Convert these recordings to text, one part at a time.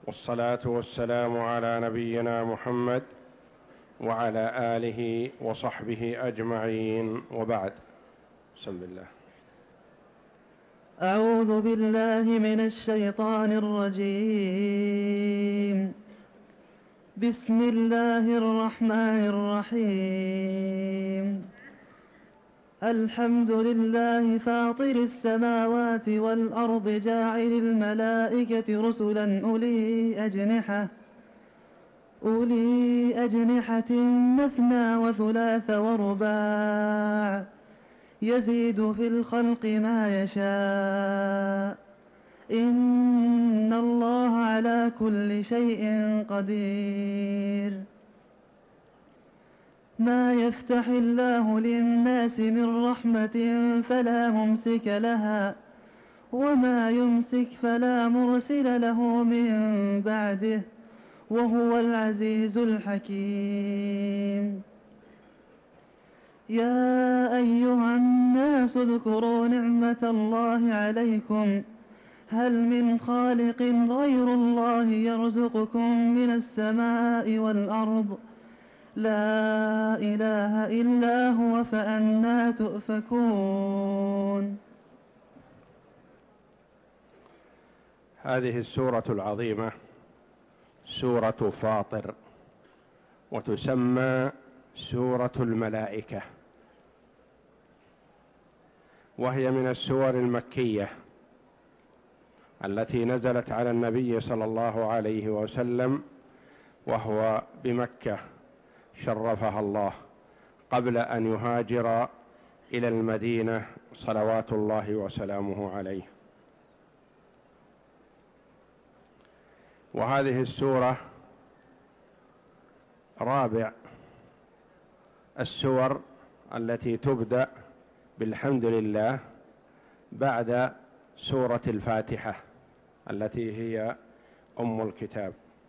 والصلاة والسلام على نبينا محمد وعلى آله وصحبه أجمعين، وبعد. بسم الله. أعوذ بالله من الشيطان الرجيم. بسم الله الرحمن الرحيم. الحمد لله فاطر السماوات والأرض جاعل الملائكة رسلا أولي أجنحة مثنى وثلاث ورباع يزيد في الخلق ما يشاء إن الله على كل شيء قدير. ما يفتح الله للناس من رحمة فلا ممسك لها وما يمسك فلا مرسل له من بعده وهو العزيز الحكيم. يا أيها الناس اذكروا نعمة الله عليكم هل من خالق غير الله يرزقكم من السماء والأرض لا إله إلا هو فأنى تؤفكون. هذه السورة العظيمة سورة فاطر، وتسمى سورة الملائكة، وهي من السور المكية التي نزلت على النبي صلى الله عليه وسلم وهو بمكة شرفها الله قبل أن يهاجر إلى المدينة صلوات الله وسلامه عليه. وهذه السورة رابع السور التي تبدأ بالحمد لله بعد سورة الفاتحة التي هي أم الكتاب،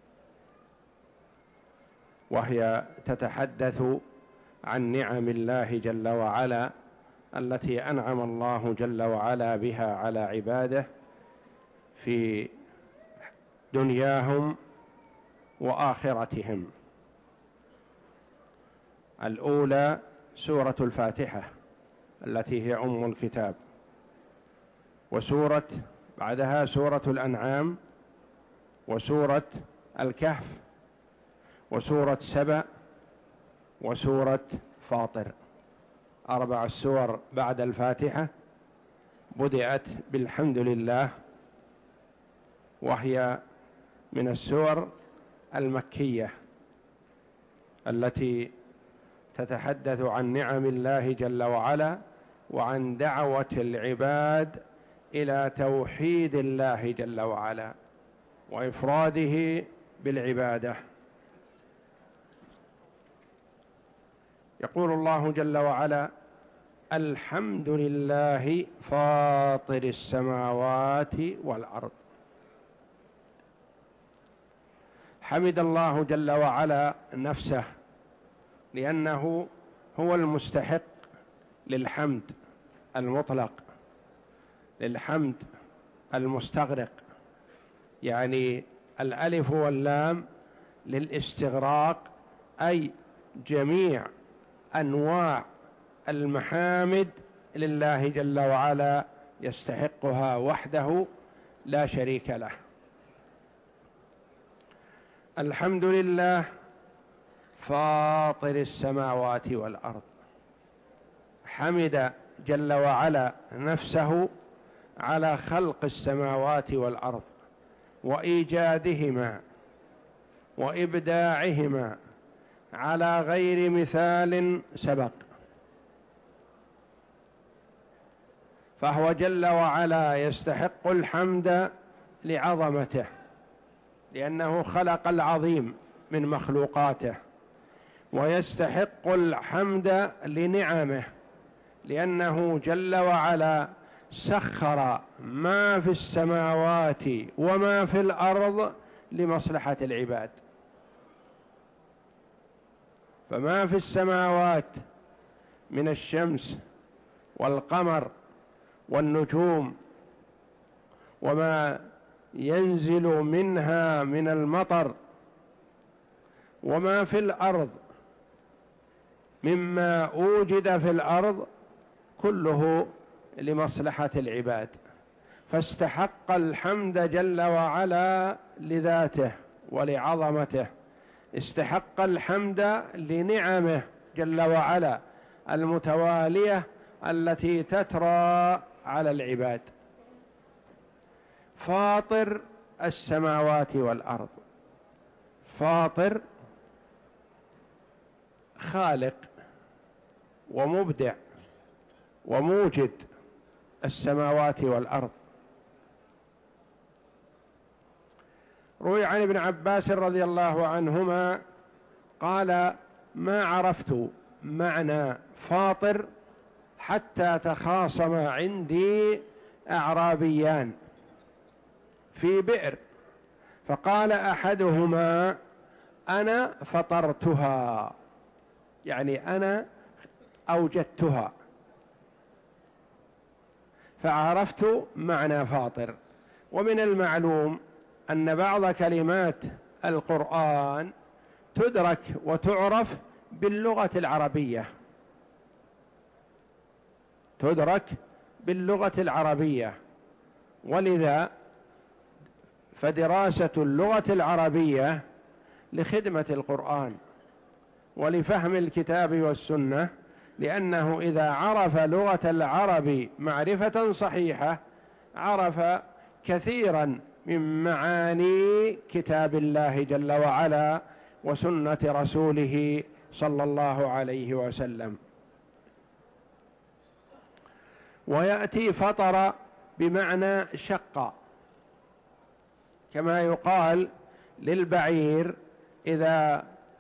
وهي تتحدث عن نعم الله جل وعلا التي أنعم الله جل وعلا بها على عباده في دنياهم وآخرتهم. الأولى سورة الفاتحة التي هي أم الكتاب، وسورة بعدها سورة الأنعام، وسورة الكهف، وسورة سبأ، وسورة فاطر. 4 سور بعد الفاتحة بدأت بالحمد لله، وهي من السور المكية التي تتحدث عن نعم الله جل وعلا وعن دعوة العباد إلى توحيد الله جل وعلا وإفراده بالعبادة. يقول الله جل وعلا: الحمد لله فاطر السماوات والأرض. حمد الله جل وعلا نفسه لأنه هو المستحق للحمد المطلق، للحمد المستغرق، يعني الألف واللام للاستغراق، أي جميع أنواع المحامد لله جل وعلا يستحقها وحده لا شريك له. الحمد لله فاطر السماوات والأرض، حمد جل وعلا نفسه على خلق السماوات والأرض وإيجادهما وإبداعهما على غير مثال سبق، فهو جل وعلا يستحق الحمد لعظمته لأنه خلق العظيم من مخلوقاته، ويستحق الحمد لنعمه لأنه جل وعلا سخر ما في السماوات وما في الأرض لمصلحة العباد. فما في السماوات من الشمس والقمر والنجوم وما ينزل منها من المطر وما في الأرض مما أوجد في الأرض كله لمصلحة العباد، فاستحق الحمد جل وعلا لذاته ولعظمته، استحق الحمد لنعمه جل وعلا المتوالية التي تترى على العباد. فاطر السماوات والأرض، فاطر خالق ومبدع وموجد السماوات والأرض. روي عن ابن عباس رضي الله عنهما قال: ما عرفت معنى فاطر حتى تخاصم عندي أعرابيان في بئر، فقال أحدهما: أنا فطرتها، يعني أنا أوجدتها، فعرفت معنى فاطر. ومن المعلوم أن بعض كلمات القرآن تدرك وتعرف باللغة العربية، تدرك باللغة العربية، ولذا فدراسة اللغة العربية لخدمة القرآن ولفهم الكتاب والسنة، لأنه إذا عرف لغة العرب معرفة صحيحة عرف كثيرا من معاني كتاب الله جل وعلا وسنة رسوله صلى الله عليه وسلم. ويأتي فطر بمعنى شق، كما يقال للبعير إذا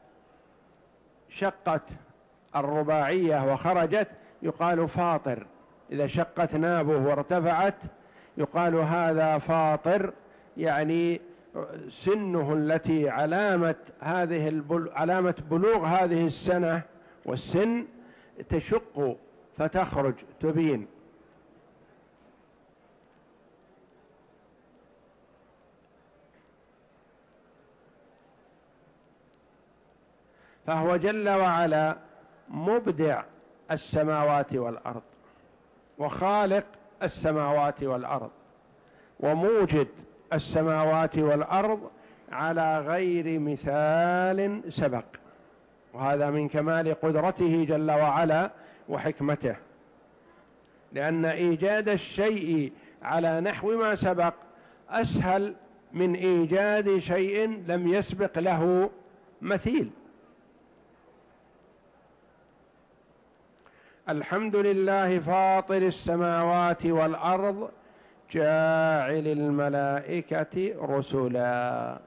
شقت الرباعية وخرجت يقال فاطر، إذا شقت نابه وارتفعت يقال هذا فاطر، يعني سنه التي علامة بلوغ هذه السنة والسن تشق فتخرج تبين. فهو جل وعلا مبدع السماوات والأرض وخالق السماوات والأرض وموجد السماوات والأرض على غير مثال سبق، وهذا من كمال قدرته جل وعلا وحكمته، لأن إيجاد الشيء على نحو ما سبق أسهل من إيجاد شيء لم يسبق له مثيل. الحمد لله فاطر السماوات والأرض جاعل الملائكة رسلا.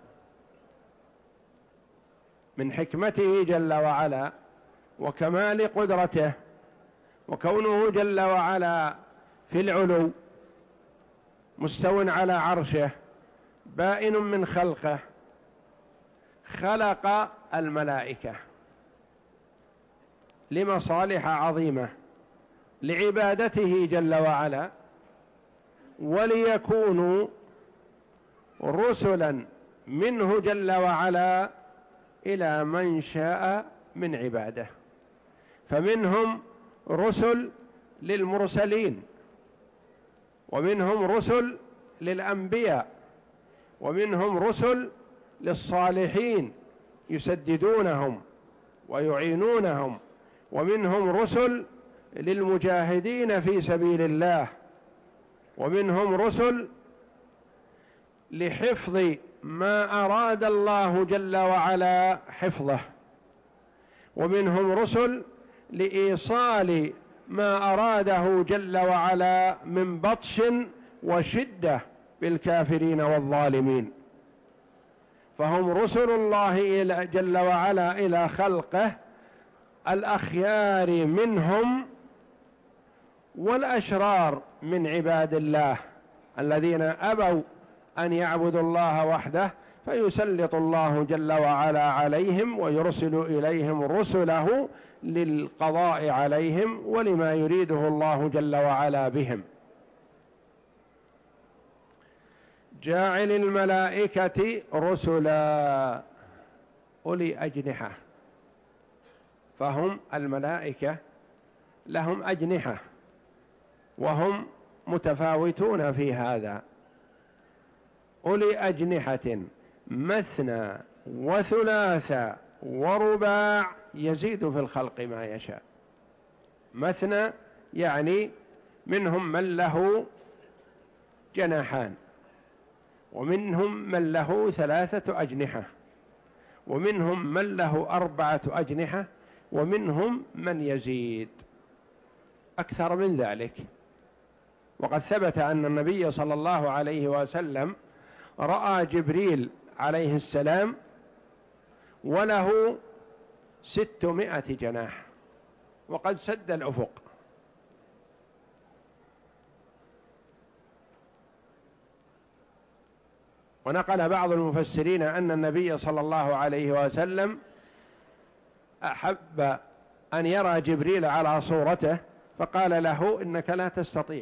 من حكمته جل وعلا وكمال قدرته وكونه جل وعلا في العلو مستو على عرشه بائن من خلقه، خلق الملائكة لمصالح عظيمة لعبادته جل وعلا، وليكونوا رسلا منه جل وعلا إلى من شاء من عباده. فمنهم رسل للمرسلين، ومنهم رسل للأنبياء، ومنهم رسل للصالحين يسددونهم ويعينونهم، ومنهم رسل للمجاهدين في سبيل الله، ومنهم رسل لحفظ ما أراد الله جل وعلا حفظه، ومنهم رسل لإيصال ما أراده جل وعلا من بطش وشدة بالكافرين والظالمين. فهم رسل الله جل وعلا إلى خلقه الأخيار منهم والأشرار من عباد الله الذين أبوا أن يعبدوا الله وحده، فيسلط الله جل وعلا عليهم ويرسل إليهم رسله للقضاء عليهم ولما يريده الله جل وعلا بهم. جاعل الملائكة رسلا أولي أجنحة، فهم الملائكة لهم أجنحة وهم متفاوتون في هذا، أولي أجنحة مثنى وثلاث ورباع يزيد في الخلق ما يشاء. مثنى يعني منهم من له جناحان، ومنهم من له 3 أجنحة، ومنهم من له 4 أجنحة، ومنهم من يزيد أكثر من ذلك. وقد ثبت أن النبي صلى الله عليه وسلم رأى جبريل عليه السلام وله 600 جناح وقد سد الأفق. ونقل بعض المفسرين أن النبي صلى الله عليه وسلم أحب أن يرى جبريل على صورته فقال له إنك لا تستطيع،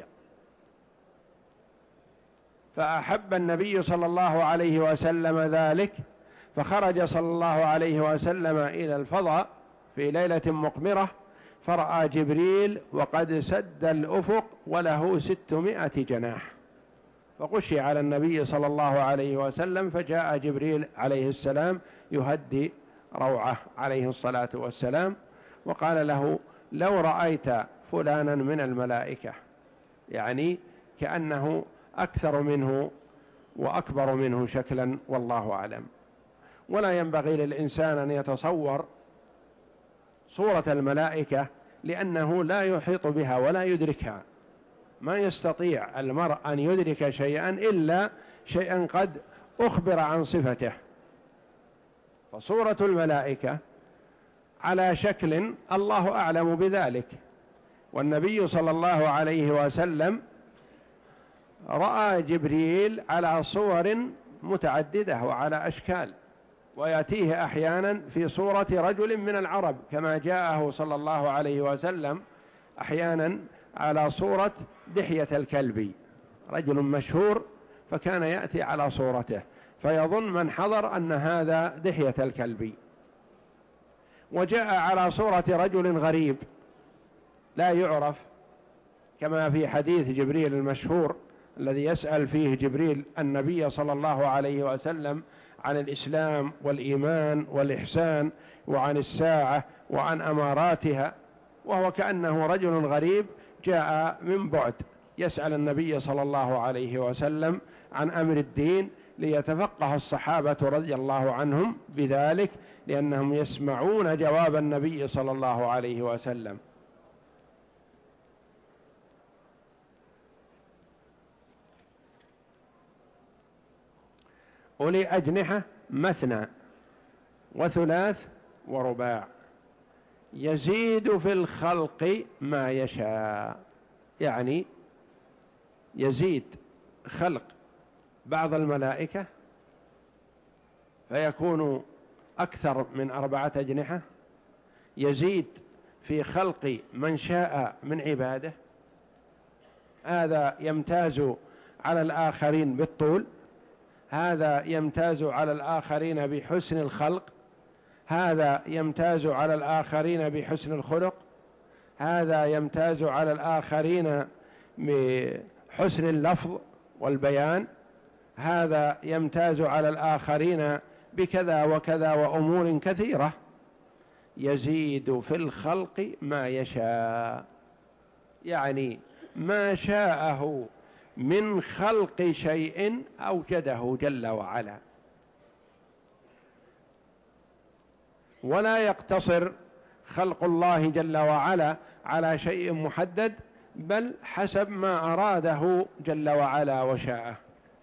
فأحب النبي صلى الله عليه وسلم ذلك، فخرج صلى الله عليه وسلم إلى الفضاء في ليلة مقمرة فرأى جبريل وقد سد الأفق وله 600 جناح، فغشي على النبي صلى الله عليه وسلم، فجاء جبريل عليه السلام يهدي روعه عليه الصلاة والسلام وقال له لو رأيت فلانا من الملائكة، يعني كأنه أكثر منه وأكبر منه شكلا، والله أعلم. ولا ينبغي للإنسان أن يتصور صورة الملائكة لأنه لا يحيط بها ولا يدركها، ما يستطيع المرء أن يدرك شيئا إلا شيئا قد أخبر عن صفته. فصورة الملائكة على شكل الله أعلم بذلك، والنبي صلى الله عليه وسلم رأى جبريل على صور متعددة وعلى أشكال، ويأتيه أحيانا في صورة رجل من العرب كما جاءه صلى الله عليه وسلم أحيانا على صورة دحية الكلبي، رجل مشهور فكان يأتي على صورته فيظن من حضر أن هذا دحية الكلبي. وجاء على صورة رجل غريب لا يعرف، كما في حديث جبريل المشهور الذي يسأل فيه جبريل النبي صلى الله عليه وسلم عن الإسلام والإيمان والإحسان وعن الساعة وعن أماراتها، وهو كأنه رجل غريب جاء من بعد يسأل النبي صلى الله عليه وسلم عن أمر الدين ليتفقه الصحابة رضي الله عنهم بذلك، لأنهم يسمعون جواب النبي صلى الله عليه وسلم. أولي أجنحة مثنى وثلاث ورباع يزيد في الخلق ما يشاء، يعني يزيد خلق بعض الملائكة فيكون أكثر من 4 أجنحة، يزيد في خلق من شاء من عباده، هذا يمتاز على الآخرين بالطول، هذا يمتاز على الآخرين بحسن الخلق، هذا يمتاز على الآخرين بحسن الخلق، هذا يمتاز على الآخرين بحسن اللفظ والبيان، هذا يمتاز على الآخرين بكذا وكذا وأمور كثيرة. يزيد في الخلق ما يشاء، يعني ما شاءه من خلق شيء أوجده جل وعلا، ولا يقتصر خلق الله جل وعلا على شيء محدد، بل حسب ما أراده جل وعلا وشاءه.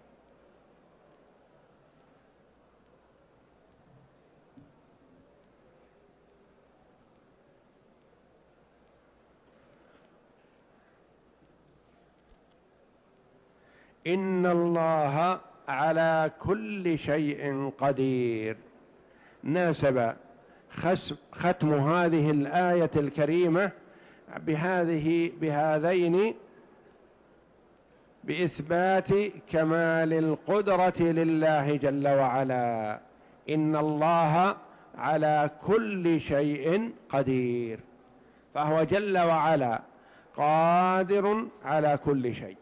إن الله على كل شيء قدير. ناسب ختم هذه الآية الكريمة بهذين بإثبات كمال القدرة لله جل وعلا. إن الله على كل شيء قدير، فهو جل وعلا قادر على كل شيء.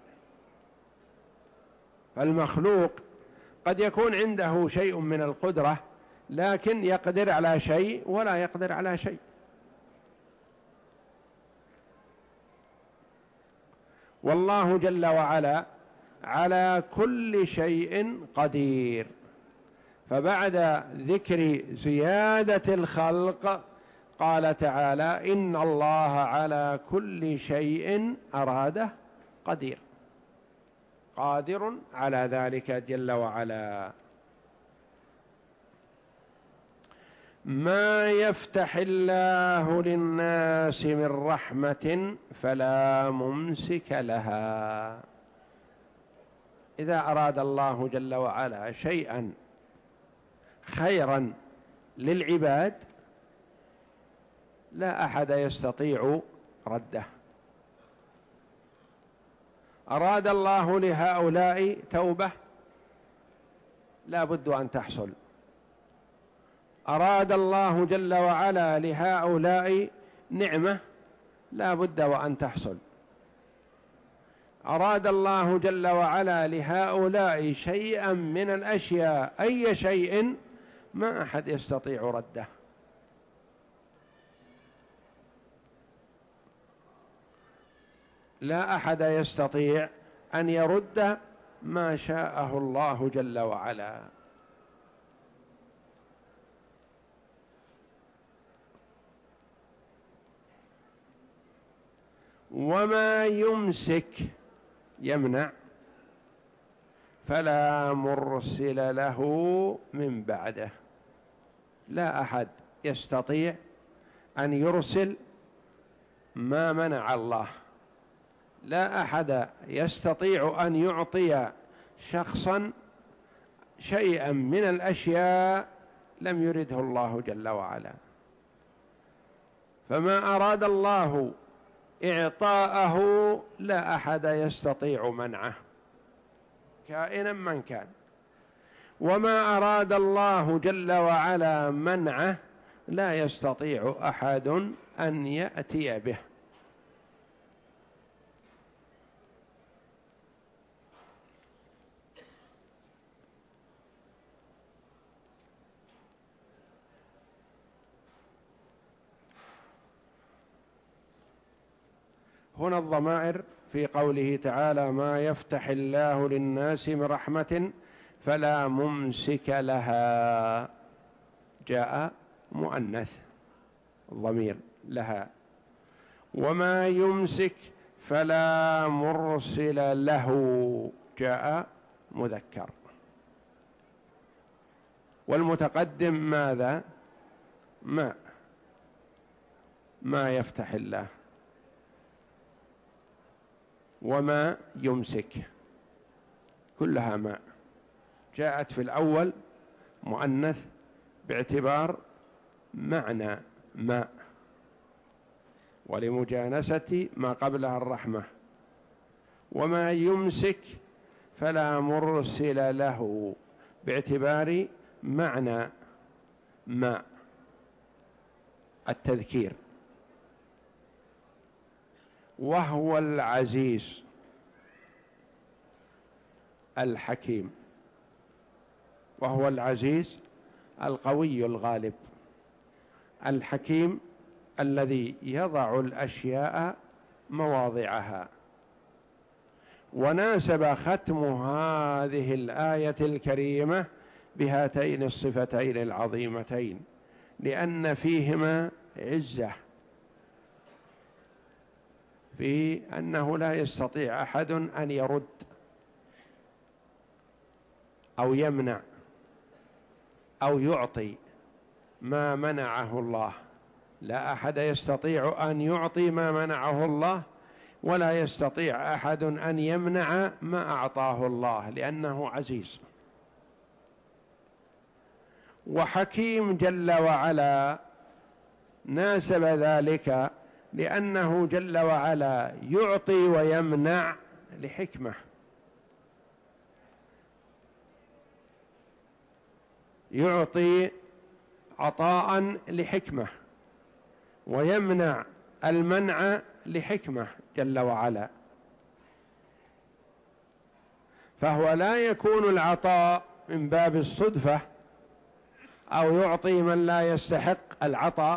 فالمخلوق قد يكون عنده شيء من القدرة لكن يقدر على شيء ولا يقدر على شيء. والله جل وعلا على كل شيء قدير. فبعد ذكر زيادة الخلق قال تعالى: إن الله على كل شيء أراده قدير، قادر على ذلك جل وعلا. ما يفتح الله للناس من رحمة فلا ممسك لها. إذا أراد الله جل وعلا شيئا خيرا للعباد لا أحد يستطيع رده. أراد الله لهؤلاء توبة لا بد أن تحصل. أراد الله جل وعلا لهؤلاء نعمة لا بد وأن تحصل. أراد الله جل وعلا لهؤلاء شيئا من الأشياء، أي شيء، ما أحد يستطيع رده. لا أحد يستطيع أن يرد ما شاءه الله جل وعلا. وما يمسك يمنع فلا مرسل له من بعده. لا أحد يستطيع أن يرسل ما منع الله. لا أحد يستطيع أن يعطي شخصا شيئا من الأشياء لم يرده الله جل وعلا. فما أراد الله إعطاءه لا أحد يستطيع منعه كائنا من كان، وما أراد الله جل وعلا منعه لا يستطيع أحد أن يأتي به. هنا الضمائر في قوله تعالى: ما يفتح الله للناس من رحمة فلا ممسك لها، جاء مؤنث الضمير لها. وما يمسك فلا مرسل له، جاء مذكر. والمتقدم ماذا؟ ما يفتح الله. وما يمسك كلها ماء، جاءت في الأول مؤنث باعتبار معنى ماء، ولمجانسة ما قبلها الرحمة. وما يمسك فلا مرسل له باعتبار معنى ماء، التذكير. وهو العزيز الحكيم. وهو العزيز القوي الغالب، الحكيم الذي يضع الأشياء مواضعها. وناسب ختم هذه الآية الكريمة بهاتين الصفتين العظيمتين، لأن فيهما عزة، في أنه لا يستطيع أحد أن يرد أو يمنع أو يعطي ما منعه الله. لا أحد يستطيع أن يعطي ما منعه الله، ولا يستطيع أحد أن يمنع ما أعطاه الله، لأنه عزيز. وحكيم جل وعلا ناسب ذلك لأنه جل وعلا يعطي ويمنع لحكمة، يعطي عطاء لحكمة ويمنع المنع لحكمة جل وعلا، فهو لا يكون العطاء من باب الصدفة أو يعطي من لا يستحق العطاء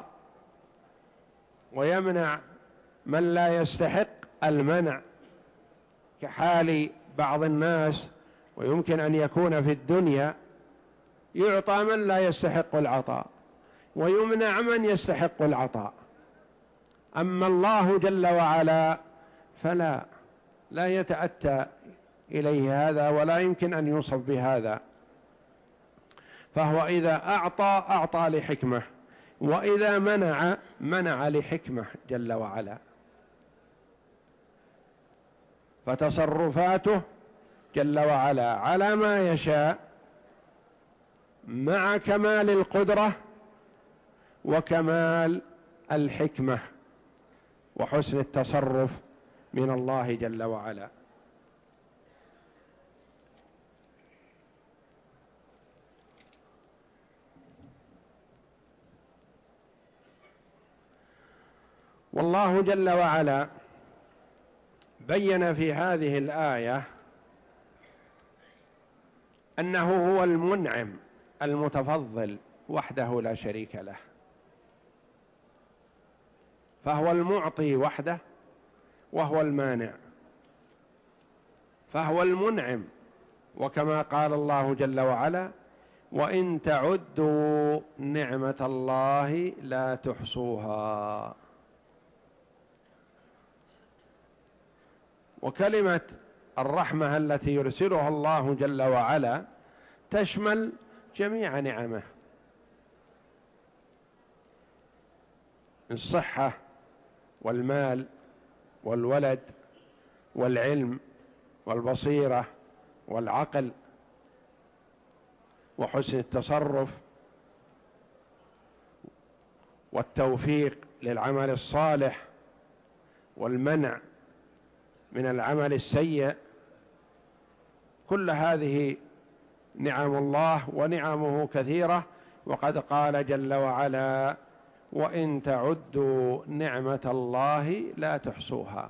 ويمنع من لا يستحق المنع، كحال بعض الناس، ويمكن أن يكون في الدنيا يعطى من لا يستحق العطاء ويمنع من يستحق العطاء. أما الله جل وعلا فلا يتأتى إليه هذا ولا يمكن أن يوصف بهذا، فهو إذا أعطى لحكمة، وإذا منع لحكمة جل وعلا. فتصرفاته جل وعلا على ما يشاء مع كمال القدرة وكمال الحكمة وحسن التصرف من الله جل وعلا. والله جل وعلا بين في هذه الآية أنه هو المنعم المتفضل وحده لا شريك له، فهو المعطي وحده وهو المانع، فهو المنعم، وكما قال الله جل وعلا: وإن تعدوا نعمة الله لا تحصوها. وكلمة الرحمة التي يرسلها الله جل وعلا تشمل جميع نعمه، الصحة والمال والولد والعلم والبصيرة والعقل وحسن التصرف والتوفيق للعمل الصالح والمنع من العمل السيء. كل هذه نعم الله، ونعمه كثيرة، وقد قال جل وعلا: وإن تعدوا نعمة الله لا تحصوها.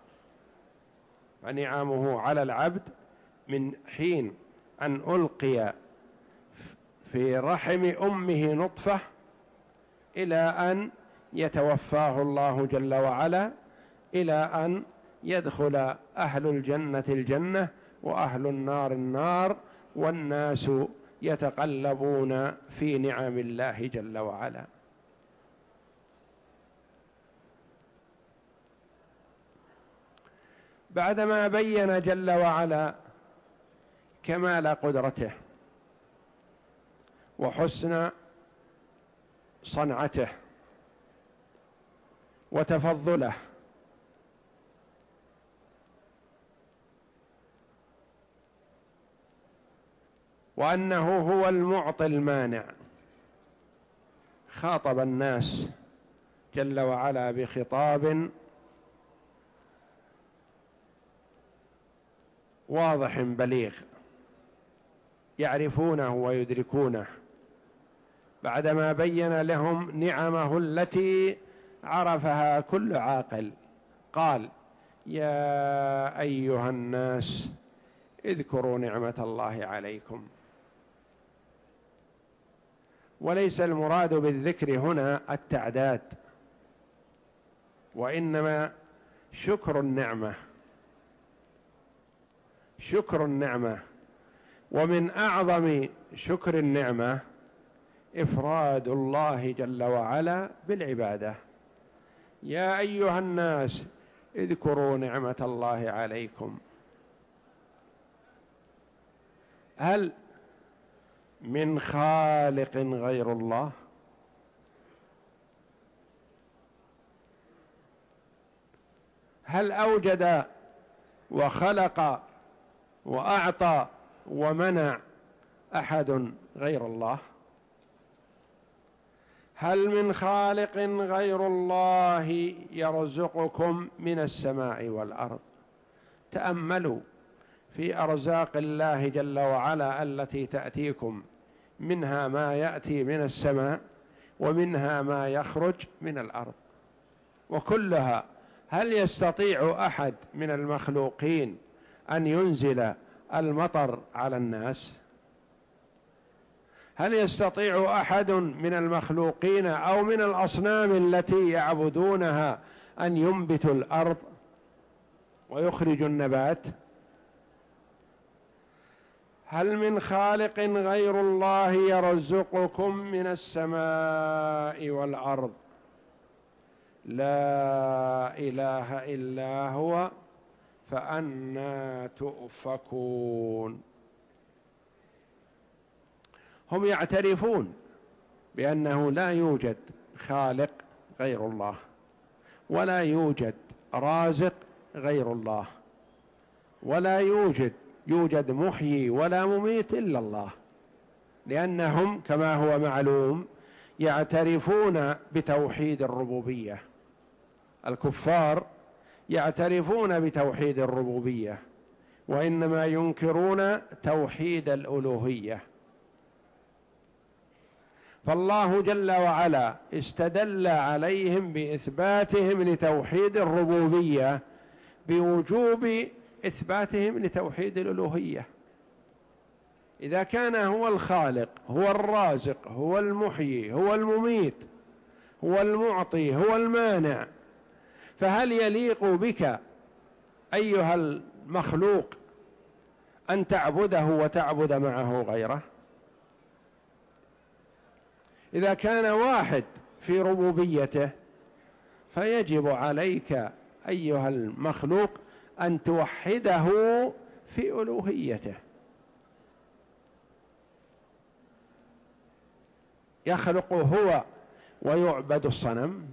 فنعمه على العبد من حين أن ألقي في رحم أمه نطفة إلى أن يتوفاه الله جل وعلا، إلى أن يدخل أهل الجنة الجنة وأهل النار النار، والناس يتقلبون في نعم الله جل وعلا. بعدما بين جل وعلا كمال قدرته وحسن صنعته وتفضله وأنه هو المعطي المانع، خاطب الناس جل وعلا بخطاب واضح بليغ يعرفونه ويدركونه، بعدما بين لهم نعمه التي عرفها كل عاقل. قال: يا أيها الناس اذكروا نعمة الله عليكم. وليس المراد بالذكر هنا التعداد، وإنما شكر النعمة، شكر النعمة. ومن أعظم شكر النعمة إفراد الله جل وعلا بالعبادة. يا أيها الناس اذكروا نعمة الله عليكم. هل من خالق غير الله؟ هل أوجد وخلق وأعطى ومنع أحد غير الله؟ هل من خالق غير الله يرزقكم من السماء والأرض؟ تأملوا في أرزاق الله جل وعلا التي تأتيكم منها ما يأتي من السماء ومنها ما يخرج من الأرض، وكلها. هل يستطيع أحد من المخلوقين أن ينزل المطر على الناس؟ هل يستطيع أحد من المخلوقين أو من الأصنام التي يعبدونها أن ينبت الأرض ويخرج النبات؟ هل من خالق غير الله يرزقكم من السماء والأرض؟ لا إله إلا هو فأنى تؤفكون. هم يعترفون بأنه لا يوجد خالق غير الله، ولا يوجد رازق غير الله، ولا يوجد محيي ولا مميت إلا الله، لأنهم كما هو معلوم يعترفون بتوحيد الربوبية. الكفار يعترفون بتوحيد الربوبية، وإنما ينكرون توحيد الألوهية. فالله جل وعلا استدل عليهم بإثباتهم لتوحيد الربوبية بوجوب إثباتهم لتوحيد الألوهية. إذا كان هو الخالق، هو الرازق، هو المحيي، هو المميت، هو المعطي، هو المانع، فهل يليق بك أيها المخلوق أن تعبده وتعبد معه غيره؟ إذا كان واحد في ربوبيته فيجب عليك أيها المخلوق أن توحده في ألوهيته. يخلق هو ويعبد الصنم،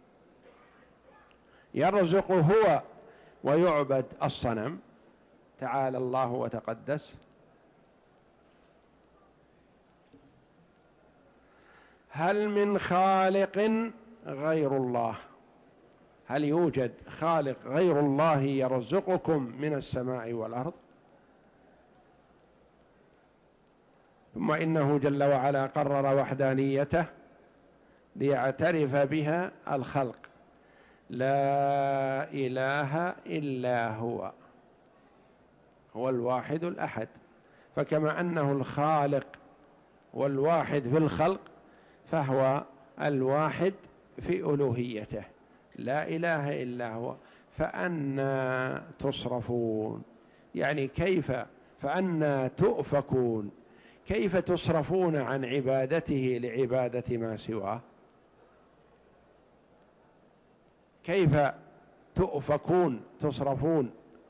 يرزق هو ويعبد الصنم، تعالى الله وتقدس. هل من خالق غير الله؟ هل يوجد خالق غير الله يرزقكم من السماء والأرض؟ ثم إنه جل وعلا قرر وحدانيته ليعترف بها الخلق. لا إله إلا هو، هو الواحد الأحد. فكما أنه الخالق والواحد في الخلق، فهو الواحد في ألوهيته. لا إله إلا هو فأنى تصرفون، يعني كيف، فأنى تؤفكون، كيف تصرفون عن عبادته لعبادة ما سواه؟ كيف تؤفكون تصرفون؟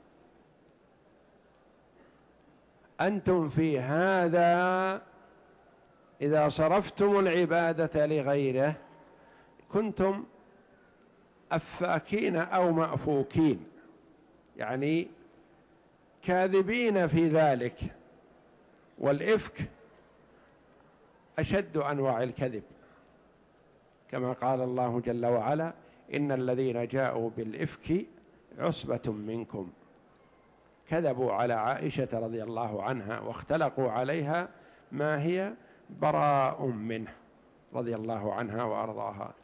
أنتم في هذا إذا صرفتم العبادة لغيره كنتم أفاكين أو مأفوكين، يعني كاذبين في ذلك. والإفك أشد أنواع الكذب، كما قال الله جل وعلا: إن الذين جاءوا بالإفك عصبة منكم، كذبوا على عائشة رضي الله عنها واختلقوا عليها ما هي براء منه رضي الله عنها وأرضاها.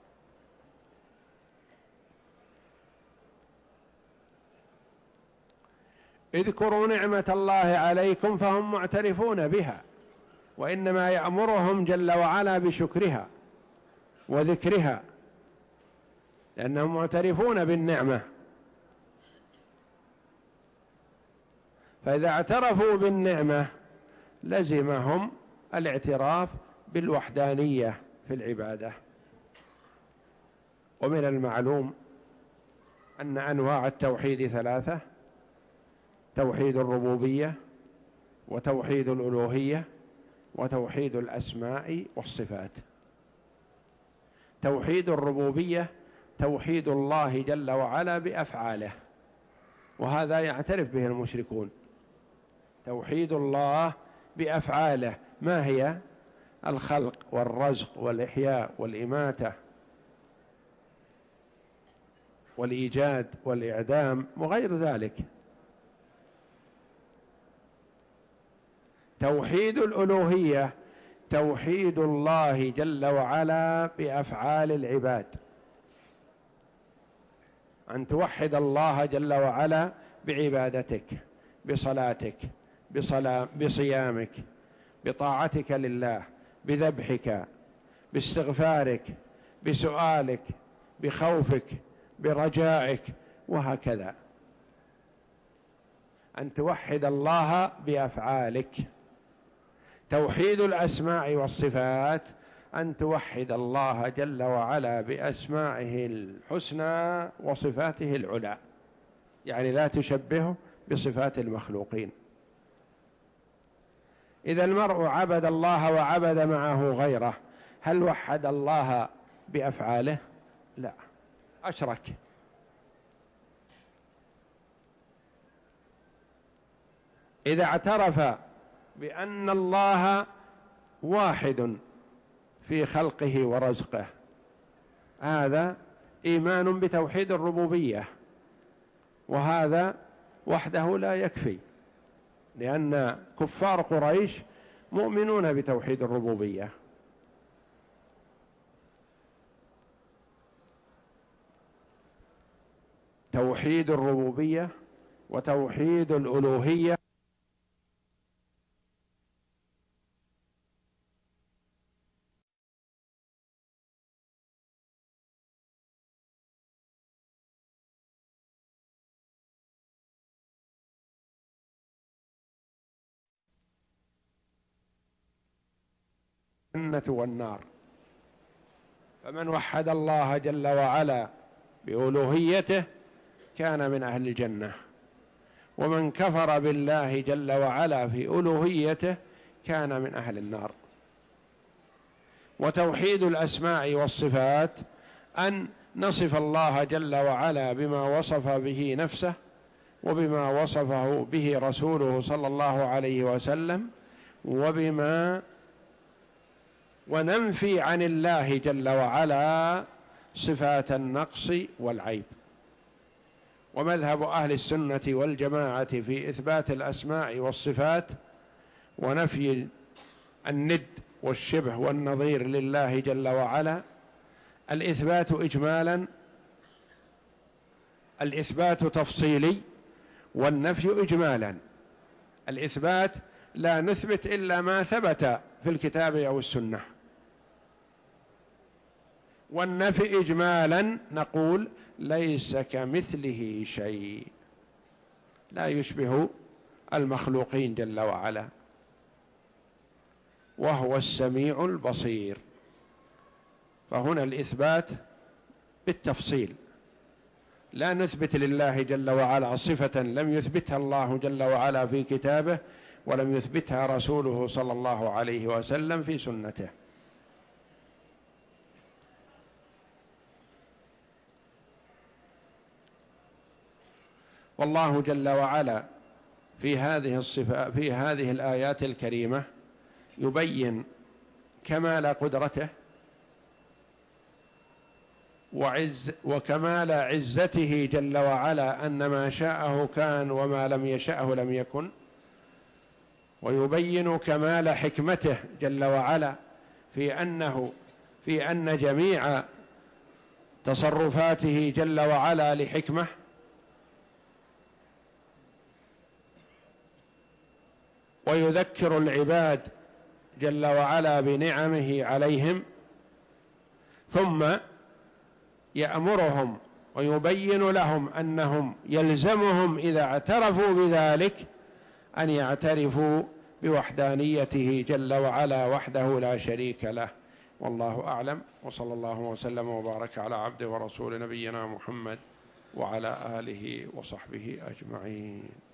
اذكروا نعمة الله عليكم، فهم معترفون بها، وإنما يأمرهم جل وعلا بشكرها وذكرها، لأنهم معترفون بالنعمة. فإذا اعترفوا بالنعمة لزمهم الاعتراف بالوحدانية في العبادة. ومن المعلوم أن أنواع التوحيد ثلاثة: توحيد الربوبية، وتوحيد الألوهية، وتوحيد الأسماء والصفات. توحيد الربوبية توحيد الله جل وعلا بأفعاله، وهذا يعترف به المشركون. توحيد الله بأفعاله ما هي؟ الخلق والرزق والإحياء والإماتة والإيجاد والإعدام وغير ذلك. توحيد الألوهية توحيد الله جل وعلا بأفعال العباد، أن توحد الله جل وعلا بعبادتك، بصلاتك، بصيامك، بطاعتك لله، بذبحك، باستغفارك، بسؤالك، بخوفك، برجائك، وهكذا. أن توحد الله بأفعالك. توحيد الأسماء والصفات أن توحد الله جل وعلا بأسمائه الحسنى وصفاته العلى، يعني لا تشبهه بصفات المخلوقين. إذا المرء عبد الله وعبد معه غيره، هل وحد الله بأفعاله؟ لا، أشرك. إذا اعترف بأن الله واحد في خلقه ورزقه، هذا إيمان بتوحيد الربوبية، وهذا وحده لا يكفي، لأن كفار قريش مؤمنون بتوحيد الربوبية. توحيد الربوبية وتوحيد الألوهية الجنة والنار. فمن وحد الله جل وعلا بألوهيته كان من أهل الجنة، ومن كفر بالله جل وعلا في ألوهيته كان من أهل النار. وتوحيد الأسماء والصفات أن نصف الله جل وعلا بما وصف به نفسه وبما وصفه به رسوله صلى الله عليه وسلم، وننفي عن الله جل وعلا صفات النقص والعيب. ومذهب أهل السنة والجماعة في إثبات الأسماء والصفات ونفي الند والشبه والنظير لله جل وعلا: الإثبات إجمالا، الإثبات تفصيلي، والنفي إجمالا. الإثبات لا نثبت إلا ما ثبت في الكتاب أو السنة، والنفي إجمالا نقول ليس كمثله شيء، لا يشبه المخلوقين جل وعلا، وهو السميع البصير. فهنا الإثبات بالتفصيل، لا نثبت لله جل وعلا صفة لم يثبتها الله جل وعلا في كتابه ولم يثبتها رسوله صلى الله عليه وسلم في سنته. والله جل وعلا في هذه الآيات الكريمة يبين كمال قدرته وكمال عزته جل وعلا، أن ما شاءه كان وما لم يشأه لم يكن، ويبين كمال حكمته جل وعلا في أن جميع تصرفاته جل وعلا لحكمة، ويذكر العباد جل وعلا بنعمه عليهم، ثم يأمرهم ويبين لهم أنهم يلزمهم إذا اعترفوا بذلك أن يعترفوا بوحدانيته جل وعلا وحده لا شريك له. والله أعلم، وصلى الله وسلم وبارك على عبده ورسول نبينا محمد وعلى آله وصحبه أجمعين.